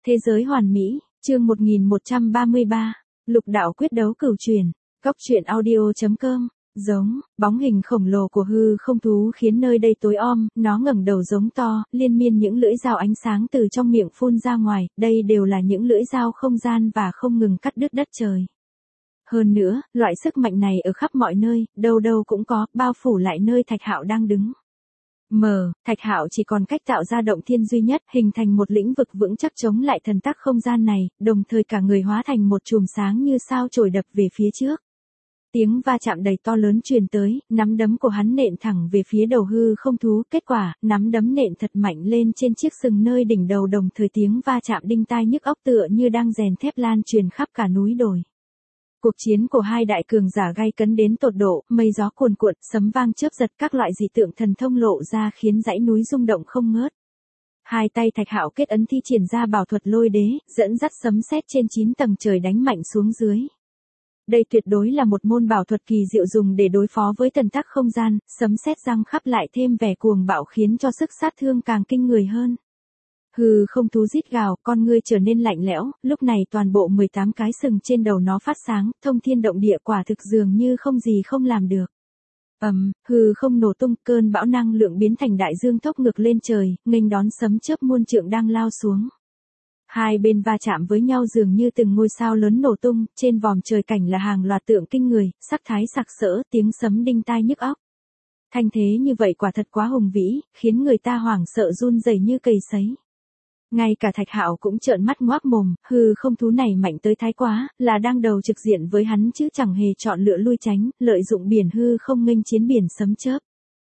Thế giới hoàn mỹ, chương 1133, lục đạo quyết đấu cửu truyền, góc truyện audio.com. Giống, bóng hình khổng lồ của hư không thú khiến nơi đây tối om, nó ngẩng đầu giống to, liên miên những lưỡi dao ánh sáng từ trong miệng phun ra ngoài, đây đều là những lưỡi dao không gian và không ngừng cắt đứt đất trời. Hơn nữa, loại sức mạnh này ở khắp mọi nơi, đâu đâu cũng có, bao phủ lại nơi Thạch Hạo đang đứng. Thạch Hạo chỉ còn cách tạo ra động thiên duy nhất, hình thành một lĩnh vực vững chắc chống lại thần tắc không gian này, đồng thời cả người hóa thành một chùm sáng như sao chổi đập về phía trước. Tiếng va chạm đầy to lớn truyền tới, nắm đấm của hắn nện thẳng về phía đầu hư không thú, kết quả, nắm đấm nện thật mạnh lên trên chiếc sừng nơi đỉnh đầu, đồng thời tiếng va chạm đinh tai nhức óc tựa như đang rèn thép lan truyền khắp cả núi đồi. Cuộc chiến của hai đại cường giả gay cấn đến tột độ, mây gió cuồn cuộn, sấm vang chớp giật, các loại dị tượng thần thông lộ ra khiến dãy núi rung động không ngớt. Hai tay Thạch Hạo kết ấn thi triển ra bảo thuật lôi đế, dẫn dắt sấm sét trên 9 tầng trời đánh mạnh xuống dưới. Đây tuyệt đối là một môn bảo thuật kỳ diệu dùng để đối phó với thần tắc không gian, sấm sét răng khắp lại thêm vẻ cuồng bạo khiến cho sức sát thương càng kinh người hơn. Hư không thú rít gào, con ngươi trở nên lạnh lẽo, lúc này toàn bộ 18 cái sừng trên đầu nó phát sáng, thông thiên động địa, quả thực dường như không gì không làm được. Hư không nổ tung, cơn bão năng lượng biến thành đại dương thốc ngược lên trời, nghênh đón sấm chớp muôn trượng đang lao xuống. Hai bên va chạm với nhau dường như từng ngôi sao lớn nổ tung, trên vòm trời cảnh là hàng loạt tượng kinh người, sắc thái sặc sỡ, tiếng sấm đinh tai nhức óc. Thanh thế như vậy quả thật quá hùng vĩ, khiến người ta hoảng sợ run rẩy như cầy sấy. Ngay cả Thạch Hạo cũng trợn mắt ngoác mồm, hư không thú này mạnh tới thái quá, là đang đầu trực diện với hắn chứ chẳng hề chọn lựa lui tránh, lợi dụng biển hư không nghênh chiến biển sấm chớp.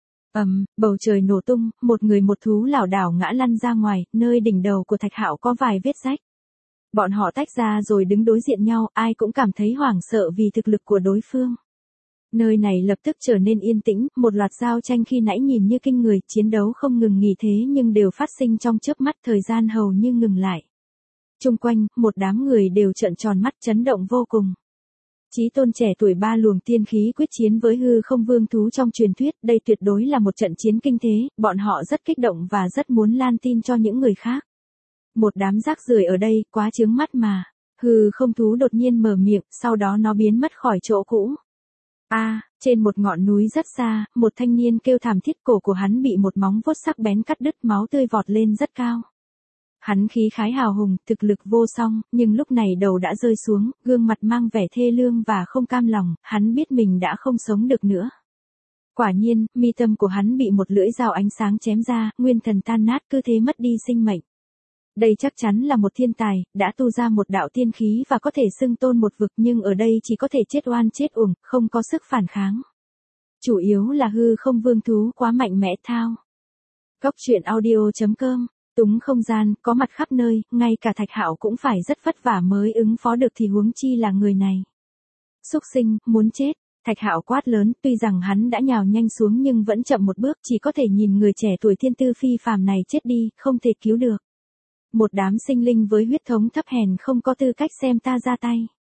Bầu trời nổ tung, một người một thú lảo đảo ngã lăn ra ngoài, nơi đỉnh đầu của Thạch Hạo có vài vết rách. Bọn họ tách ra rồi đứng đối diện nhau, ai cũng cảm thấy hoảng sợ vì thực lực của đối phương. Nơi này lập tức trở nên yên tĩnh, một loạt giao tranh khi nãy nhìn như kinh người, chiến đấu không ngừng nghỉ thế nhưng đều phát sinh trong chớp mắt, thời gian hầu như ngừng lại. Chung quanh, một đám người đều trợn tròn mắt, chấn động vô cùng. Chí tôn trẻ tuổi ba luồng tiên khí quyết chiến với hư không vương thú trong truyền thuyết, đây tuyệt đối là một trận chiến kinh thế, bọn họ rất kích động và rất muốn lan tin cho những người khác. Một đám rác rưởi ở đây, quá chướng mắt mà. Hư không thú đột nhiên mở miệng, sau đó nó biến mất khỏi chỗ cũ. Trên một ngọn núi rất xa, một thanh niên kêu thảm thiết, cổ của hắn bị một móng vuốt sắc bén cắt đứt, máu tươi vọt lên rất cao. Hắn khí khái hào hùng, thực lực vô song, nhưng lúc này đầu đã rơi xuống, gương mặt mang vẻ thê lương và không cam lòng, hắn biết mình đã không sống được nữa. Quả nhiên, mi tâm của hắn bị một lưỡi dao ánh sáng chém ra, nguyên thần tan nát, cứ thế mất đi sinh mệnh. Đây chắc chắn là một thiên tài, đã tu ra một đạo tiên khí và có thể xưng tôn một vực, nhưng ở đây chỉ có thể chết oan chết uổng, không có sức phản kháng. Chủ yếu là hư không vương thú quá mạnh mẽ thao. Góc truyện audio.com. Túng không gian, có mặt khắp nơi, ngay cả Thạch Hạo cũng phải rất vất vả mới ứng phó được thì huống chi là người này. Xúc sinh, muốn chết. Thạch Hạo quát lớn, tuy rằng hắn đã nhào nhanh xuống nhưng vẫn chậm một bước, chỉ có thể nhìn người trẻ tuổi thiên tư phi phàm này chết đi, không thể cứu được. Một đám sinh linh với huyết thống thấp hèn không có tư cách xem ta ra tay.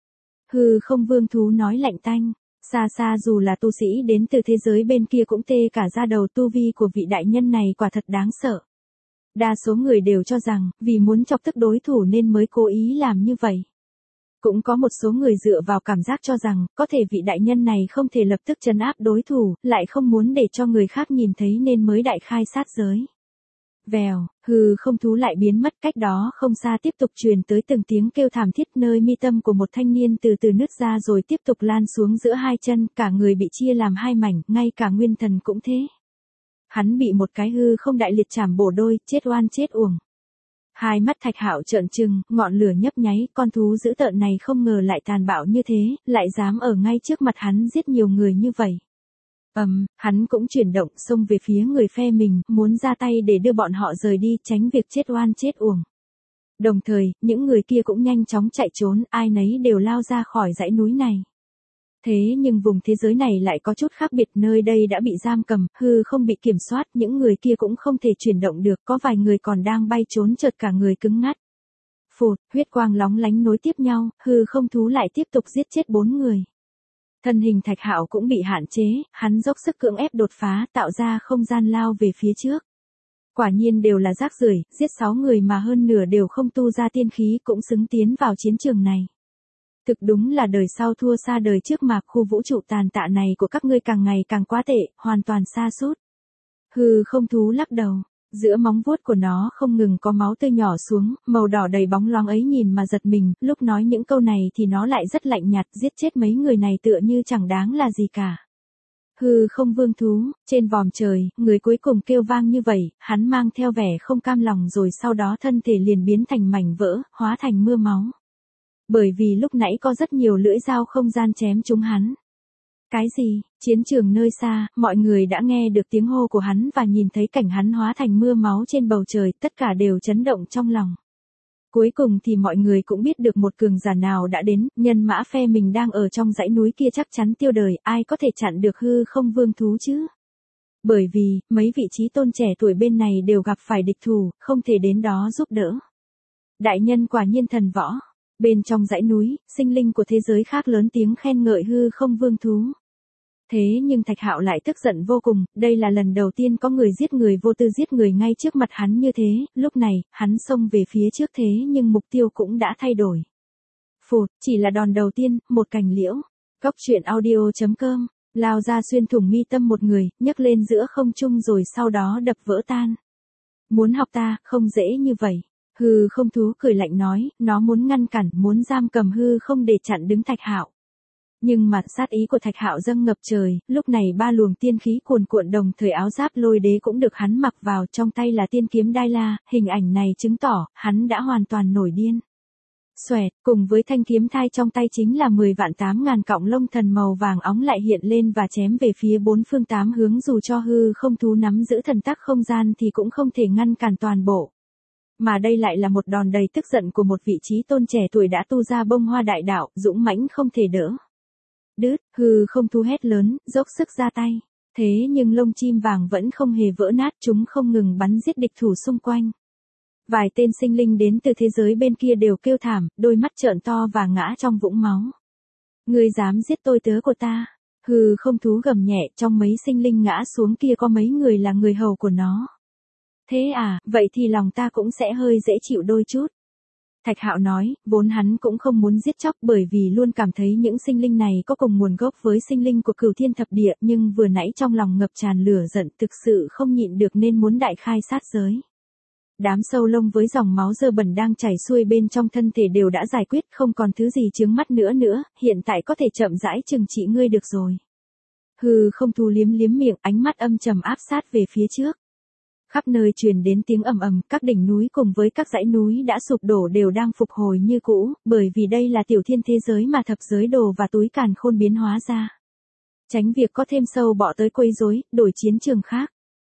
Hư không vương thú nói lạnh tanh, xa xa dù là tu sĩ đến từ thế giới bên kia cũng tê cả da đầu, tu vi của vị đại nhân này quả thật đáng sợ. Đa số người đều cho rằng, vì muốn chọc tức đối thủ nên mới cố ý làm như vậy. Cũng có một số người dựa vào cảm giác cho rằng, có thể vị đại nhân này không thể lập tức trấn áp đối thủ, lại không muốn để cho người khác nhìn thấy nên mới đại khai sát giới. Vèo, hư không thú lại biến mất, cách đó không xa tiếp tục truyền tới từng tiếng kêu thảm thiết, nơi mi tâm của một thanh niên từ từ nứt ra rồi tiếp tục lan xuống giữa hai chân, cả người bị chia làm hai mảnh, ngay cả nguyên thần cũng thế. Hắn bị một cái hư không đại liệt chảm bổ đôi, chết oan chết uổng. Hai mắt Thạch Hạo trợn trừng, ngọn lửa nhấp nháy, con thú dữ tợn này không ngờ lại tàn bạo như thế, lại dám ở ngay trước mặt hắn giết nhiều người như vậy. Hắn cũng chuyển động xông về phía người phe mình, muốn ra tay để đưa bọn họ rời đi, tránh việc chết oan chết uổng. Đồng thời, những người kia cũng nhanh chóng chạy trốn, ai nấy đều lao ra khỏi dãy núi này. Thế nhưng vùng thế giới này lại có chút khác biệt, nơi đây đã bị giam cầm, hư không bị kiểm soát, những người kia cũng không thể chuyển động được, có vài người còn đang bay trốn chợt cả người cứng ngắt. Phụt, huyết quang lóng lánh nối tiếp nhau, hư không thú lại tiếp tục giết chết 4 người. Thân hình Thạch Hạo cũng bị hạn chế, hắn dốc sức cưỡng ép đột phá, tạo ra không gian lao về phía trước. Quả nhiên đều là rác rưởi, giết 6 người mà hơn nửa đều không tu ra tiên khí cũng xứng tiến vào chiến trường này. Thực đúng là đời sau thua xa đời trước mà khu vũ trụ tàn tạ này của các ngươi càng ngày càng quá tệ, hoàn toàn sa sút. Hư không thú lắc đầu, giữa móng vuốt của nó không ngừng có máu tươi nhỏ xuống, màu đỏ đầy bóng loáng ấy nhìn mà giật mình, lúc nói những câu này thì nó lại rất lạnh nhạt, giết chết mấy người này tựa như chẳng đáng là gì cả. Hư không vương thú, trên vòm trời, người cuối cùng kêu vang như vậy, hắn mang theo vẻ không cam lòng rồi sau đó thân thể liền biến thành mảnh vỡ, hóa thành mưa máu. Bởi vì lúc nãy có rất nhiều lưỡi dao không gian chém trúng hắn. Cái gì? Chiến trường nơi xa, mọi người đã nghe được tiếng hô của hắn và nhìn thấy cảnh hắn hóa thành mưa máu trên bầu trời, tất cả đều chấn động trong lòng. Cuối cùng thì mọi người cũng biết được một cường giả nào đã đến, nhân mã phe mình đang ở trong dãy núi kia chắc chắn tiêu đời, ai có thể chặn được hư không vương thú chứ? Bởi vì, mấy vị trí tôn trẻ tuổi bên này đều gặp phải địch thủ, không thể đến đó giúp đỡ. Đại nhân quả nhiên thần võ. Bên trong dãy núi, sinh linh của thế giới khác lớn tiếng khen ngợi hư không vương thú. Thế nhưng Thạch Hạo lại tức giận vô cùng, đây là lần đầu tiên có người giết người vô tư giết người ngay trước mặt hắn như thế, lúc này, hắn xông về phía trước thế nhưng mục tiêu cũng đã thay đổi. Phụt, chỉ là đòn đầu tiên, một cành liễu. Cóc truyện audio.com, lao ra xuyên thủng mi tâm một người, nhấc lên giữa không trung rồi sau đó đập vỡ tan. Muốn học ta, không dễ như vậy. Hư không thú cười lạnh nói, nó muốn ngăn cản, muốn giam cầm hư không để chặn đứng Thạch Hạo. Nhưng mà sát ý của Thạch Hạo dâng ngập trời, lúc này 3 luồng tiên khí cuồn cuộn đồng thời áo giáp lôi đế cũng được hắn mặc vào, trong tay là tiên kiếm Đai La, hình ảnh này chứng tỏ, hắn đã hoàn toàn nổi điên. Xoẹt, cùng với thanh kiếm thai trong tay chính là 10.000 cọng lông thần màu vàng óng lại hiện lên và chém về phía 4 phương 8 hướng, dù cho hư không thú nắm giữ thần tắc không gian thì cũng không thể ngăn cản toàn bộ. Mà đây lại là một đòn đầy tức giận của một vị trí tôn trẻ tuổi đã tu ra bông hoa đại đạo, dũng mãnh không thể đỡ. Đứt, hư không thú hét lớn, dốc sức ra tay. Thế nhưng lông chim vàng vẫn không hề vỡ nát, chúng không ngừng bắn giết địch thủ xung quanh. Vài tên sinh linh đến từ thế giới bên kia đều kêu thảm, đôi mắt trợn to và ngã trong vũng máu. Ngươi dám giết tôi tớ của ta? Hư không thú gầm nhẹ, trong mấy sinh linh ngã xuống kia có mấy người là người hầu của nó. Thế à, vậy thì lòng ta cũng sẽ hơi dễ chịu đôi chút. Thạch Hạo nói, vốn hắn cũng không muốn giết chóc bởi vì luôn cảm thấy những sinh linh này có cùng nguồn gốc với sinh linh của Cửu Thiên Thập Địa, nhưng vừa nãy trong lòng ngập tràn lửa giận thực sự không nhịn được nên muốn đại khai sát giới. Đám sâu lông với dòng máu dơ bẩn đang chảy xuôi bên trong thân thể đều đã giải quyết, không còn thứ gì chướng mắt nữa, hiện tại có thể chậm rãi trừng trị ngươi được rồi. Hư không thú liếm miệng, ánh mắt âm trầm áp sát về phía trước. Khắp nơi truyền đến tiếng ầm ầm, các đỉnh núi cùng với các dãy núi đã sụp đổ đều đang phục hồi như cũ, bởi vì đây là tiểu thiên thế giới mà thập giới đồ và túi càn khôn biến hóa ra. Tránh việc có thêm sâu bọ tới quấy rối, đổi chiến trường khác.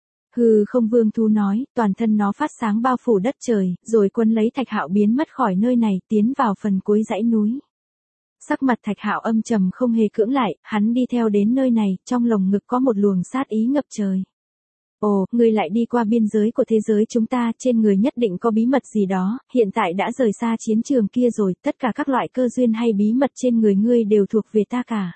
Hư không vương thú nói, toàn thân nó phát sáng bao phủ đất trời, rồi quân lấy Thạch Hạo biến mất khỏi nơi này, tiến vào phần cuối dãy núi. Sắc mặt Thạch Hạo âm trầm không hề cưỡng lại, hắn đi theo đến nơi này, trong lồng ngực có một luồng sát ý ngập trời. Ồ, ngươi lại đi qua biên giới của thế giới chúng ta, trên người nhất định có bí mật gì đó, hiện tại đã rời xa chiến trường kia rồi, tất cả các loại cơ duyên hay bí mật trên người ngươi đều thuộc về ta cả.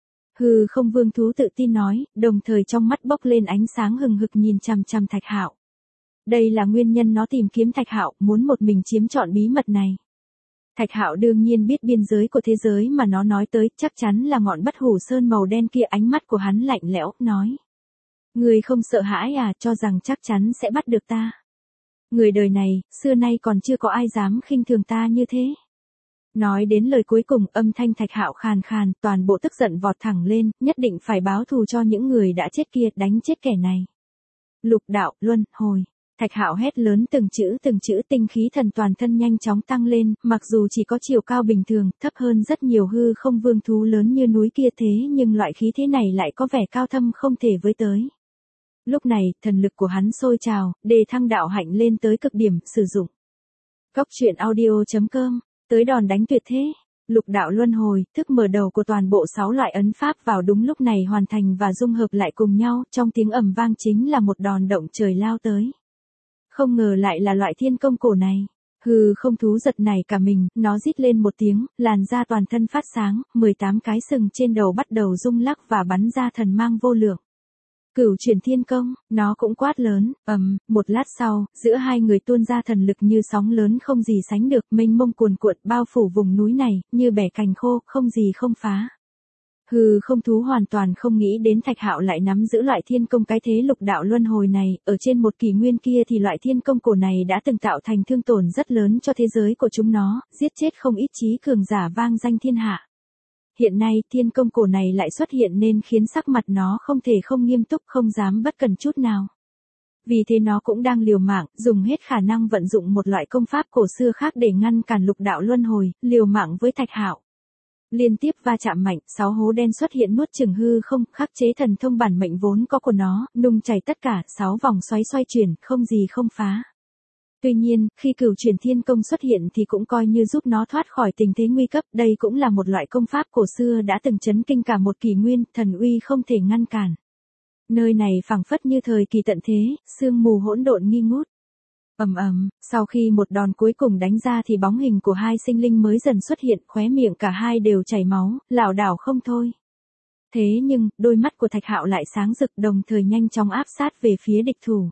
Hư không vương thú tự tin nói, đồng thời trong mắt bốc lên ánh sáng hừng hực nhìn chằm chằm Thạch Hạo. Đây là nguyên nhân nó tìm kiếm Thạch Hạo, muốn một mình chiếm trọn bí mật này. Thạch Hạo đương nhiên biết biên giới của thế giới mà nó nói tới, chắc chắn là ngọn bất hủ sơn màu đen kia, ánh mắt của hắn lạnh lẽo, nói. Người không sợ hãi à, cho rằng chắc chắn sẽ bắt được ta. Người đời này, xưa nay còn chưa có ai dám khinh thường ta như thế. Nói đến lời cuối cùng, âm thanh Thạch Hạo khàn khàn, toàn bộ tức giận vọt thẳng lên, nhất định phải báo thù cho những người đã chết kia, đánh chết kẻ này. Lục đạo, luân, hồi. Thạch Hạo hét lớn từng chữ, tinh khí thần toàn thân nhanh chóng tăng lên, mặc dù chỉ có chiều cao bình thường, thấp hơn rất nhiều hư không vương thú lớn như núi kia thế nhưng loại khí thế này lại có vẻ cao thâm không thể với tới. Lúc này, thần lực của hắn sôi trào, đề thăng đạo hạnh lên tới cực điểm, sử dụng. Cóc truyện audio.com, tới đòn đánh tuyệt thế. Lục đạo luân hồi, thức mở đầu của toàn bộ 6 loại ấn pháp vào đúng lúc này hoàn thành và dung hợp lại cùng nhau, trong tiếng ầm vang chính là một đòn động trời lao tới. Không ngờ lại là loại thiên công cổ này. Hư không thú giật nảy cả mình, nó rít lên một tiếng, làn da toàn thân phát sáng, 18 cái sừng trên đầu bắt đầu rung lắc và bắn ra thần mang vô lượng. Cửu Chuyển Thiên Công, nó cũng quát lớn, một lát sau, giữa hai người tuôn ra thần lực như sóng lớn không gì sánh được, mênh mông cuồn cuộn bao phủ vùng núi này, như bẻ cành khô, không gì không phá. Hư không thú hoàn toàn không nghĩ đến Thạch Hạo lại nắm giữ loại thiên công cái thế lục đạo luân hồi này, ở trên một kỷ nguyên kia thì loại thiên công cổ này đã từng tạo thành thương tổn rất lớn cho thế giới của chúng nó, giết chết không ít chí cường giả vang danh thiên hạ. Hiện nay thiên công cổ này lại xuất hiện nên khiến sắc mặt nó không thể không nghiêm túc, không dám bất cẩn chút nào. Vì thế nó cũng đang liều mạng, dùng hết khả năng vận dụng một loại công pháp cổ xưa khác để ngăn cản lục đạo luân hồi, liều mạng với Thạch Hạo. Liên tiếp va chạm mạnh, 6 hố đen xuất hiện nuốt chửng hư không, khắc chế thần thông bản mệnh vốn có của nó, nung chảy tất cả, 6 vòng xoáy xoay chuyển, không gì không phá. Tuy nhiên, khi Cửu Chuyển Thiên Công xuất hiện thì cũng coi như giúp nó thoát khỏi tình thế nguy cấp, đây cũng là một loại công pháp cổ xưa đã từng chấn kinh cả một kỷ nguyên, thần uy không thể ngăn cản. Nơi này phảng phất như thời kỳ tận thế, sương mù hỗn độn nghi ngút. Sau khi một đòn cuối cùng đánh ra thì bóng hình của hai sinh linh mới dần xuất hiện, khóe miệng cả hai đều chảy máu, lảo đảo không thôi. Thế nhưng, đôi mắt của Thạch Hạo lại sáng rực, đồng thời nhanh chóng áp sát về phía địch thủ.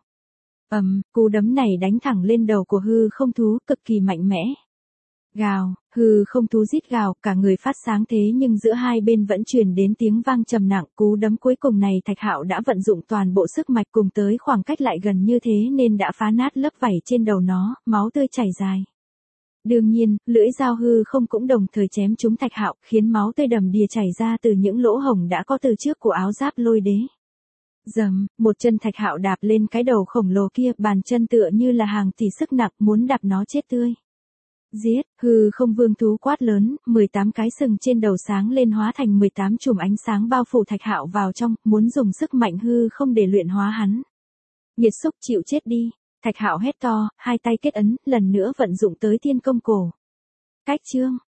Cú đấm này đánh thẳng lên đầu của hư không thú, cực kỳ mạnh mẽ. Gào, hư không thú rít gào, cả người phát sáng thế nhưng giữa hai bên vẫn truyền đến tiếng vang trầm nặng, cú đấm cuối cùng này Thạch Hạo đã vận dụng toàn bộ sức mạch cùng tới khoảng cách lại gần như thế nên đã phá nát lớp vảy trên đầu nó, máu tươi chảy dài. Đương nhiên, lưỡi dao hư không cũng đồng thời chém trúng Thạch Hạo, khiến máu tươi đầm đìa chảy ra từ những lỗ hổng đã có từ trước của áo giáp lôi đế. Dầm, một chân Thạch Hạo đạp lên cái đầu khổng lồ kia, bàn chân tựa như là hàng tỷ sức nặng muốn đạp nó chết tươi. Giết, hư không vương thú quát lớn, 18 cái sừng trên đầu sáng lên hóa thành 18 chùm ánh sáng bao phủ Thạch Hạo vào trong, muốn dùng sức mạnh hư không để luyện hóa hắn. Nghiệt xúc chịu chết đi, Thạch Hạo hét to, hai tay kết ấn, lần nữa vận dụng tới thiên công cổ. Cách chương